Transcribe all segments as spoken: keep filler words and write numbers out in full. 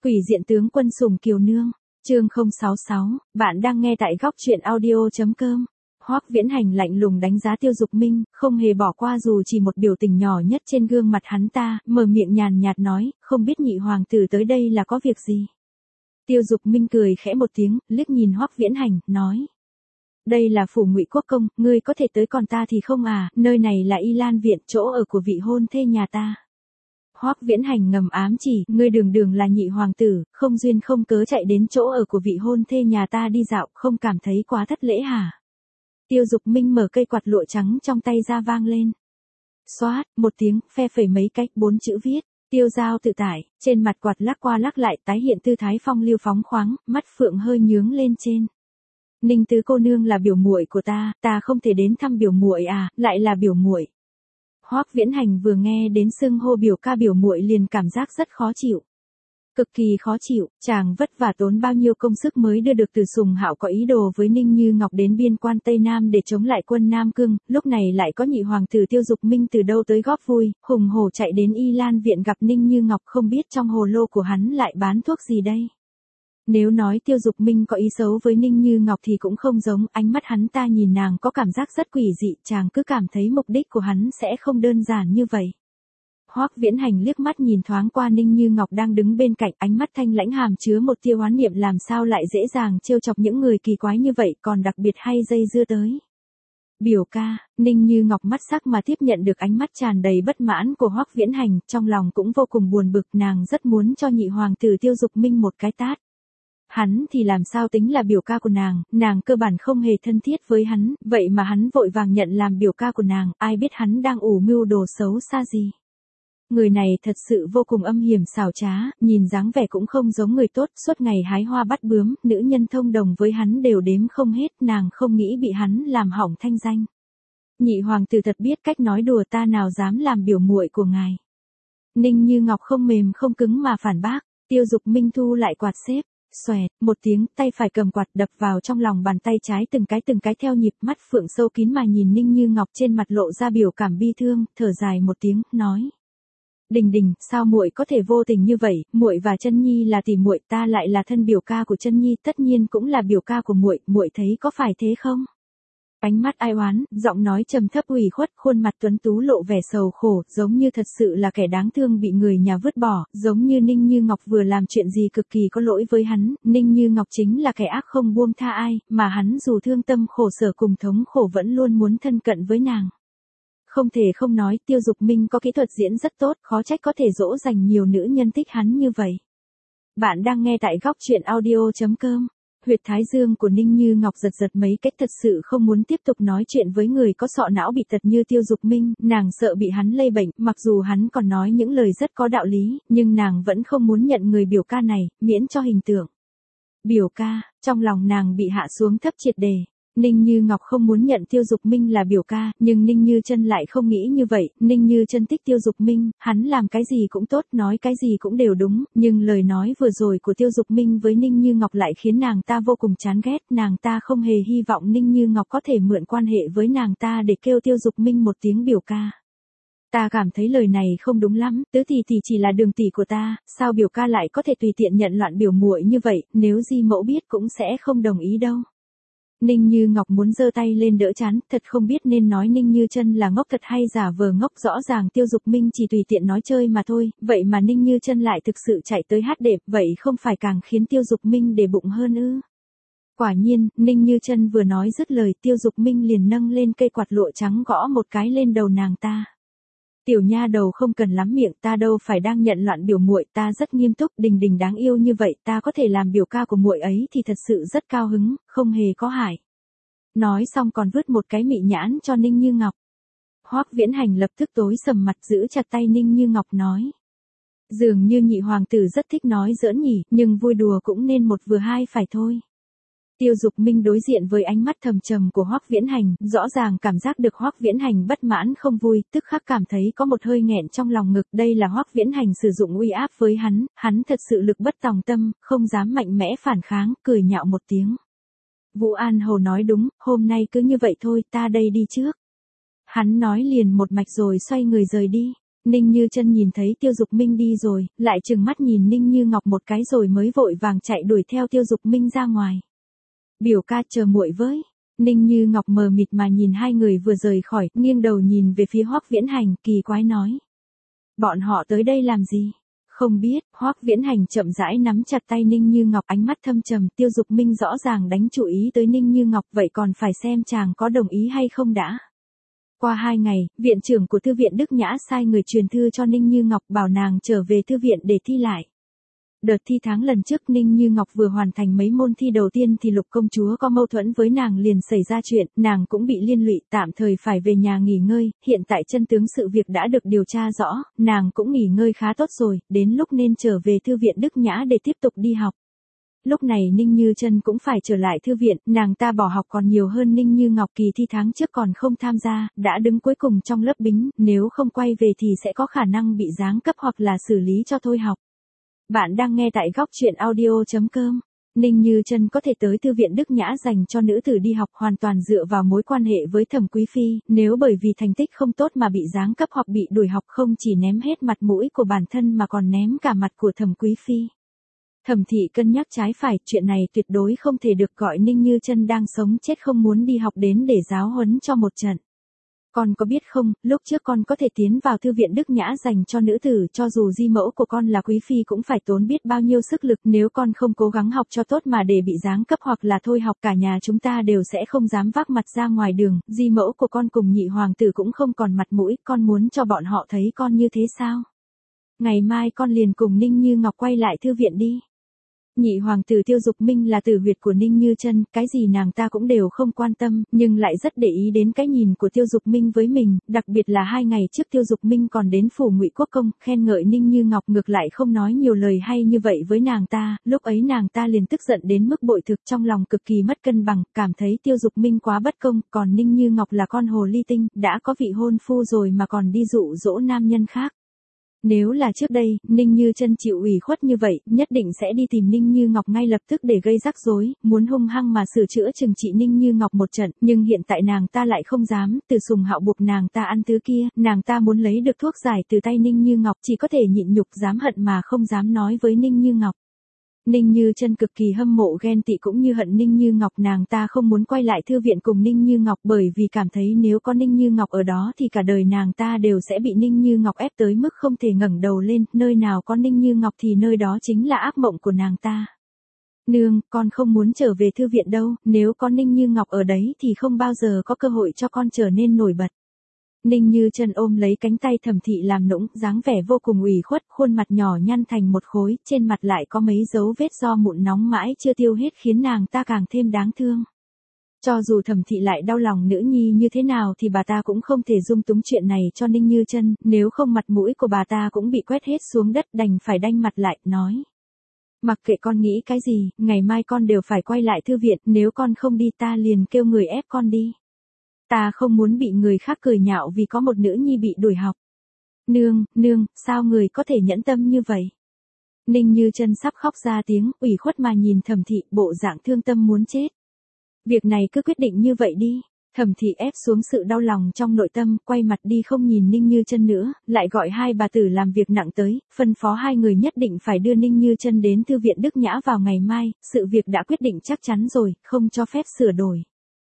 Quỷ diện tướng quân Sùng Kiều Nương, chương không sáu sáu, bạn đang nghe tại góc truyện audio.com. Hoắc Viễn Hành lạnh lùng đánh giá Tiêu Dục Minh, không hề bỏ qua dù chỉ một biểu tình nhỏ nhất trên gương mặt hắn ta, mở miệng nhàn nhạt nói, không biết nhị hoàng tử tới đây là có việc gì. Tiêu Dục Minh cười khẽ một tiếng, liếc nhìn Hoắc Viễn Hành, nói. Đây là phủ Ngụy Quốc công, ngươi có thể tới còn ta thì không à, nơi này là Y Lan Viện, chỗ ở của vị hôn thê nhà ta. Hoắc Viễn Hành ngầm ám chỉ, ngươi đường đường là nhị hoàng tử, không duyên không cớ chạy đến chỗ ở của vị hôn thê nhà ta đi dạo, không cảm thấy quá thất lễ hả? Tiêu Dục Minh mở cây quạt lụa trắng trong tay ra vang lên. Xoát, một tiếng, phe phẩy mấy cách bốn chữ viết, tiêu giao tự tại, trên mặt quạt lắc qua lắc lại tái hiện tư thái phong lưu phóng khoáng, mắt phượng hơi nhướng lên trên. Ninh tứ cô nương là biểu muội của ta, ta không thể đến thăm biểu muội à, lại là biểu muội. Hoắc Viễn Hành vừa nghe đến xưng hô biểu ca biểu muội liền cảm giác rất khó chịu. Cực kỳ khó chịu, chàng vất vả tốn bao nhiêu công sức mới đưa được Từ Sùng Hạo có ý đồ với Ninh Như Ngọc đến biên quan Tây Nam để chống lại quân Nam Cương, lúc này lại có nhị hoàng tử Tiêu Dục Minh từ đâu tới góp vui, hùng hổ chạy đến Y Lan Viện gặp Ninh Như Ngọc, không biết trong hồ lô của hắn lại bán thuốc gì đây. Nếu nói Tiêu Dục Minh có ý xấu với Ninh Như Ngọc thì cũng không giống, ánh mắt hắn ta nhìn nàng có cảm giác rất quỷ dị, chàng cứ cảm thấy mục đích của hắn sẽ không đơn giản như vậy. Hoắc Viễn Hành liếc mắt nhìn thoáng qua Ninh Như Ngọc đang đứng bên cạnh, ánh mắt thanh lãnh hàm chứa một tia oán niệm, làm sao lại dễ dàng trêu chọc những người kỳ quái như vậy, còn đặc biệt hay dây dưa tới. Biểu ca, Ninh Như Ngọc mắt sắc mà tiếp nhận được ánh mắt tràn đầy bất mãn của Hoắc Viễn Hành, trong lòng cũng vô cùng buồn bực, nàng rất muốn cho nhị hoàng tử Tiêu Dục Minh một cái tát. Hắn thì làm sao tính là biểu ca của nàng, nàng cơ bản không hề thân thiết với hắn, vậy mà hắn vội vàng nhận làm biểu ca của nàng, ai biết hắn đang ủ mưu đồ xấu xa gì. Người này thật sự vô cùng âm hiểm xảo trá, nhìn dáng vẻ cũng không giống người tốt, suốt ngày hái hoa bắt bướm, nữ nhân thông đồng với hắn đều đếm không hết, nàng không nghĩ bị hắn làm hỏng thanh danh. Nhị hoàng tử thật biết cách nói đùa, ta nào dám làm biểu muội của ngài. Ninh Như Ngọc không mềm không cứng mà phản bác. Tiêu Dục Minh thu lại quạt xếp. Xoẹt, một tiếng, tay phải cầm quạt đập vào trong lòng bàn tay trái từng cái từng cái theo nhịp, mắt phượng sâu kín mà nhìn Ninh Như Ngọc, trên mặt lộ ra biểu cảm bi thương, thở dài một tiếng, nói. Đình Đình, sao muội có thể vô tình như vậy, muội và Chân Nhi là tỷ muội, ta lại là thân biểu ca của Chân Nhi, tất nhiên cũng là biểu ca của muội, muội thấy có phải thế không? Ánh mắt ai oán, giọng nói trầm thấp ủy khuất, khuôn mặt tuấn tú lộ vẻ sầu khổ, giống như thật sự là kẻ đáng thương bị người nhà vứt bỏ, giống như Ninh Như Ngọc vừa làm chuyện gì cực kỳ có lỗi với hắn, Ninh Như Ngọc chính là kẻ ác không buông tha ai, mà hắn dù thương tâm khổ sở cùng thống khổ vẫn luôn muốn thân cận với nàng. Không thể không nói, Tiêu Dục Minh có kỹ thuật diễn rất tốt, khó trách có thể dỗ dành nhiều nữ nhân thích hắn như vậy. Bạn đang nghe tại góc truyện audio.com. Huyệt thái dương của Ninh Như Ngọc giật giật mấy cách, thật sự không muốn tiếp tục nói chuyện với người có sọ não bị tật như Tiêu Dục Minh, nàng sợ bị hắn lây bệnh, mặc dù hắn còn nói những lời rất có đạo lý, nhưng nàng vẫn không muốn nhận người biểu ca này, miễn cho hình tượng. Biểu ca, trong lòng nàng bị hạ xuống thấp triệt đề. Ninh Như Ngọc không muốn nhận Tiêu Dục Minh là biểu ca, nhưng Ninh Như Chân lại không nghĩ như vậy, Ninh Như Chân thích Tiêu Dục Minh, hắn làm cái gì cũng tốt, nói cái gì cũng đều đúng, nhưng lời nói vừa rồi của Tiêu Dục Minh với Ninh Như Ngọc lại khiến nàng ta vô cùng chán ghét, nàng ta không hề hy vọng Ninh Như Ngọc có thể mượn quan hệ với nàng ta để kêu Tiêu Dục Minh một tiếng biểu ca. Ta cảm thấy lời này không đúng lắm, tứ tỷ tỷ chỉ là đường tỷ của ta, sao biểu ca lại có thể tùy tiện nhận loạn biểu muội như vậy, nếu Di mẫu biết cũng sẽ không đồng ý đâu. Ninh Như Ngọc muốn giơ tay lên đỡ chán, thật không biết nên nói Ninh Như Chân là ngốc thật hay giả vờ ngốc, rõ ràng Tiêu Dục Minh chỉ tùy tiện nói chơi mà thôi, vậy mà Ninh Như Chân lại thực sự chạy tới hát đệm, vậy không phải càng khiến Tiêu Dục Minh để bụng hơn ư? Quả nhiên, Ninh Như Chân vừa nói dứt lời, Tiêu Dục Minh liền nâng lên cây quạt lụa trắng gõ một cái lên đầu nàng ta. Tiểu nha đầu không cần lắm miệng, ta đâu phải đang nhận loạn biểu muội, ta rất nghiêm túc, Đình Đình đáng yêu như vậy, ta có thể làm biểu ca của muội ấy thì thật sự rất cao hứng, không hề có hại. Nói xong còn vứt một cái mị nhãn cho Ninh Như Ngọc. Hoắc Viễn Hành lập tức tối sầm mặt, giữ chặt tay Ninh Như Ngọc nói. Dường như nhị hoàng tử rất thích nói giỡn nhỉ, nhưng vui đùa cũng nên một vừa hai phải thôi. Tiêu Dục Minh đối diện với ánh mắt thầm trầm của Hoắc Viễn Hành, rõ ràng cảm giác được Hoắc Viễn Hành bất mãn không vui, tức khắc cảm thấy có một hơi nghẹn trong lòng ngực, đây là Hoắc Viễn Hành sử dụng uy áp với hắn, hắn thật sự lực bất tòng tâm, không dám mạnh mẽ phản kháng, cười nhạo một tiếng. Vũ An Hầu nói đúng, hôm nay cứ như vậy thôi, ta đây đi trước. Hắn nói liền một mạch rồi xoay người rời đi. Ninh Như Chân nhìn thấy Tiêu Dục Minh đi rồi, lại trừng mắt nhìn Ninh Như Ngọc một cái rồi mới vội vàng chạy đuổi theo Tiêu Dục Minh ra ngoài. Biểu ca chờ muội với. Ninh Như Ngọc mờ mịt mà nhìn hai người vừa rời khỏi, nghiêng đầu nhìn về phía Hoắc Viễn Hành, kỳ quái nói. Bọn họ tới đây làm gì? Không biết. Hoắc Viễn Hành chậm rãi nắm chặt tay Ninh Như Ngọc, ánh mắt thâm trầm. Tiêu Dục Minh rõ ràng đánh chú ý tới Ninh Như Ngọc, vậy còn phải xem chàng có đồng ý hay không đã. Qua hai ngày, viện trưởng của thư viện Đức Nhã sai người truyền thư cho Ninh Như Ngọc bảo nàng trở về thư viện để thi lại. Đợt thi tháng lần trước Ninh Như Ngọc vừa hoàn thành mấy môn thi đầu tiên thì Lục công chúa có mâu thuẫn với nàng liền xảy ra chuyện, nàng cũng bị liên lụy, tạm thời phải về nhà nghỉ ngơi, hiện tại chân tướng sự việc đã được điều tra rõ, nàng cũng nghỉ ngơi khá tốt rồi, đến lúc nên trở về thư viện Đức Nhã để tiếp tục đi học. Lúc này Ninh Như Chân cũng phải trở lại thư viện, nàng ta bỏ học còn nhiều hơn Ninh Như Ngọc, kỳ thi tháng trước còn không tham gia, đã đứng cuối cùng trong lớp bính, nếu không quay về thì sẽ có khả năng bị giáng cấp hoặc là xử lý cho thôi học. Bạn đang nghe tại góc truyện audio chấm com. Ninh Như Chân có thể tới thư viện Đức Nhã dành cho nữ tử đi học hoàn toàn dựa vào mối quan hệ với Thẩm Quý Phi, nếu bởi vì thành tích không tốt mà bị giáng cấp hoặc bị đuổi học không chỉ ném hết mặt mũi của bản thân mà còn ném cả mặt của Thẩm Quý Phi. Thẩm thị cân nhắc trái phải, chuyện này tuyệt đối không thể được gọi Ninh Như Chân đang sống chết không muốn đi học đến để giáo huấn cho một trận. Con có biết không, lúc trước con có thể tiến vào thư viện Đức Nhã dành cho nữ tử, cho dù di mẫu của con là quý phi cũng phải tốn biết bao nhiêu sức lực, nếu con không cố gắng học cho tốt mà để bị giáng cấp hoặc là thôi học cả nhà chúng ta đều sẽ không dám vác mặt ra ngoài đường, di mẫu của con cùng nhị hoàng tử cũng không còn mặt mũi, con muốn cho bọn họ thấy con như thế sao? Ngày mai con liền cùng Ninh Như Ngọc quay lại thư viện đi. Nhị hoàng tử Tiêu Dục Minh là tử huyệt của Ninh Như Chân, cái gì nàng ta cũng đều không quan tâm, nhưng lại rất để ý đến cái nhìn của Tiêu Dục Minh với mình, đặc biệt là hai ngày trước Tiêu Dục Minh còn đến phủ Ngụy Quốc công, khen ngợi Ninh Như Ngọc, ngược lại không nói nhiều lời hay như vậy với nàng ta, lúc ấy nàng ta liền tức giận đến mức bội thực, trong lòng cực kỳ mất cân bằng, cảm thấy Tiêu Dục Minh quá bất công, còn Ninh Như Ngọc là con hồ ly tinh, đã có vị hôn phu rồi mà còn đi dụ dỗ nam nhân khác. Nếu là trước đây, Ninh Như Chân chịu ủy khuất như vậy, nhất định sẽ đi tìm Ninh Như Ngọc ngay lập tức để gây rắc rối, muốn hung hăng mà sửa chữa trừng trị Ninh Như Ngọc một trận, nhưng hiện tại nàng ta lại không dám, Từ Sùng Hạo buộc nàng ta ăn thứ kia, nàng ta muốn lấy được thuốc giải từ tay Ninh Như Ngọc, chỉ có thể nhịn nhục dám hận mà không dám nói với Ninh Như Ngọc. Ninh Như Chân cực kỳ hâm mộ ghen tị cũng như hận Ninh Như Ngọc, nàng ta không muốn quay lại thư viện cùng Ninh Như Ngọc bởi vì cảm thấy nếu có Ninh Như Ngọc ở đó thì cả đời nàng ta đều sẽ bị Ninh Như Ngọc ép tới mức không thể ngẩng đầu lên, nơi nào có Ninh Như Ngọc thì nơi đó chính là ác mộng của nàng ta. Nương, con không muốn trở về thư viện đâu, nếu có Ninh Như Ngọc ở đấy thì không bao giờ có cơ hội cho con trở nên nổi bật. Ninh Như Chân ôm lấy cánh tay Thẩm thị làm nũng, dáng vẻ vô cùng ủy khuất, khuôn mặt nhỏ nhăn thành một khối, trên mặt lại có mấy dấu vết do mụn nóng mãi chưa tiêu hết khiến nàng ta càng thêm đáng thương. Cho dù Thẩm thị lại đau lòng nữ nhi như thế nào thì bà ta cũng không thể dung túng chuyện này cho Ninh Như Chân, nếu không mặt mũi của bà ta cũng bị quét hết xuống đất, đành phải đanh mặt lại, nói. Mặc kệ con nghĩ cái gì, ngày mai con đều phải quay lại thư viện, nếu con không đi ta liền kêu người ép con đi. Ta không muốn bị người khác cười nhạo vì có một nữ nhi bị đuổi học. Nương, nương, sao người có thể nhẫn tâm như vậy? Ninh Như Chân sắp khóc ra tiếng, ủy khuất mà nhìn Thẩm thị, bộ dạng thương tâm muốn chết. Việc này cứ quyết định như vậy đi. Thẩm thị ép xuống sự đau lòng trong nội tâm, quay mặt đi không nhìn Ninh Như Chân nữa, lại gọi hai bà tử làm việc nặng tới, phân phó hai người nhất định phải đưa Ninh Như Chân đến thư viện Đức Nhã vào ngày mai, sự việc đã quyết định chắc chắn rồi, không cho phép sửa đổi.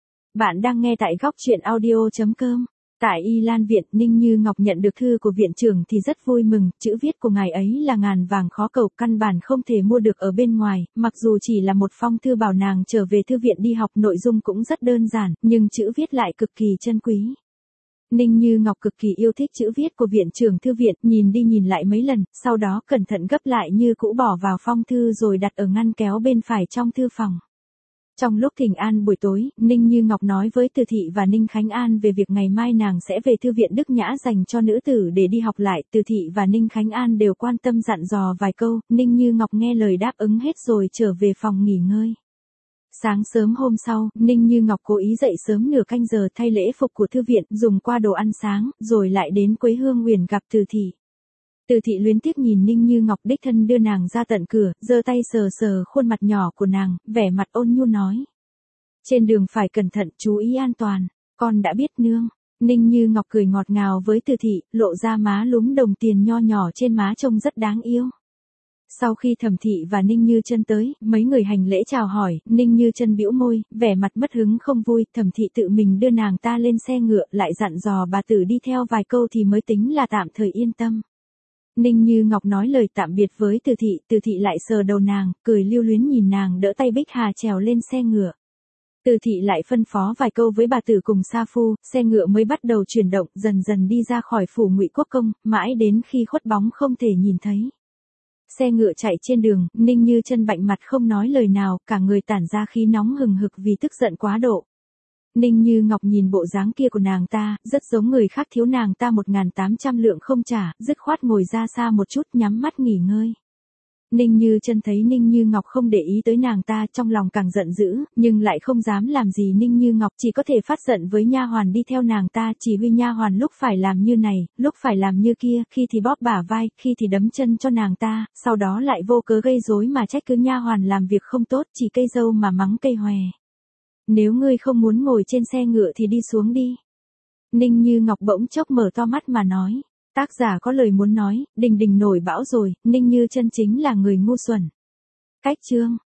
Bạn đang nghe tại góc truyện audio chấm com. Tại Y Lan Viện, Ninh Như Ngọc nhận được thư của viện trưởng thì rất vui mừng, chữ viết của ngài ấy là ngàn vàng khó cầu, căn bản không thể mua được ở bên ngoài, mặc dù chỉ là một phong thư bảo nàng trở về thư viện đi học, nội dung cũng rất đơn giản, nhưng chữ viết lại cực kỳ chân quý. Ninh Như Ngọc cực kỳ yêu thích chữ viết của viện trưởng thư viện, nhìn đi nhìn lại mấy lần, sau đó cẩn thận gấp lại như cũ bỏ vào phong thư rồi đặt ở ngăn kéo bên phải trong thư phòng. Trong lúc thỉnh an buổi tối, Ninh Như Ngọc nói với Từ Thị và Ninh Khánh An về việc ngày mai nàng sẽ về thư viện Đức Nhã dành cho nữ tử để đi học lại. Từ Thị và Ninh Khánh An đều quan tâm dặn dò vài câu, Ninh Như Ngọc nghe lời đáp ứng hết rồi trở về phòng nghỉ ngơi. Sáng sớm hôm sau, Ninh Như Ngọc cố ý dậy sớm nửa canh giờ thay lễ phục của thư viện, dùng qua đồ ăn sáng, rồi lại đến Quế Hương Uyển gặp Từ Thị. Từ Thị luyến tiếc nhìn Ninh Như Ngọc đích thân đưa nàng ra tận cửa, giơ tay sờ sờ khuôn mặt nhỏ của nàng, vẻ mặt ôn nhu nói. Trên đường phải cẩn thận, chú ý an toàn, con đã biết nương. Ninh Như Ngọc cười ngọt ngào với Từ Thị, lộ ra má lúm đồng tiền nho nhỏ trên má trông rất đáng yêu. Sau khi Thẩm Thị và Ninh Như Chân tới, mấy người hành lễ chào hỏi, Ninh Như Chân bĩu môi, vẻ mặt mất hứng không vui, Thẩm Thị tự mình đưa nàng ta lên xe ngựa, lại dặn dò bà tử đi theo vài câu thì mới tính là tạm thời yên tâm. Ninh Như Ngọc nói lời tạm biệt với Từ Thị, Từ Thị lại sờ đầu nàng, cười lưu luyến nhìn nàng đỡ tay Bích Hà trèo lên xe ngựa. Từ Thị lại phân phó vài câu với bà tử cùng sa phu, xe ngựa mới bắt đầu chuyển động, dần dần đi ra khỏi phủ Ngụy Quốc Công, mãi đến khi khuất bóng không thể nhìn thấy. Xe ngựa chạy trên đường, Ninh Như Chân bạnh mặt không nói lời nào, cả người tản ra khí nóng hừng hực vì tức giận quá độ. Ninh Như Ngọc nhìn bộ dáng kia của nàng ta, rất giống người khác thiếu nàng ta một nghìn tám trăm lượng không trả, dứt khoát ngồi ra xa một chút nhắm mắt nghỉ ngơi. Ninh Như Chân thấy Ninh Như Ngọc không để ý tới nàng ta, trong lòng càng giận dữ, nhưng lại không dám làm gì Ninh Như Ngọc, chỉ có thể phát giận với nha hoàn đi theo nàng ta, chỉ huy nha hoàn lúc phải làm như này, lúc phải làm như kia, khi thì bóp bả vai, khi thì đấm chân cho nàng ta, sau đó lại vô cớ gây rối mà trách cứ nha hoàn làm việc không tốt, chỉ cây dâu mà mắng cây hòe. Nếu ngươi không muốn ngồi trên xe ngựa thì đi xuống đi. Ninh Như Ngọc bỗng chốc mở to mắt mà nói. Tác giả có lời muốn nói, đình đình nổi bão rồi, Ninh Như Chân chính là người ngu xuẩn. Cách chương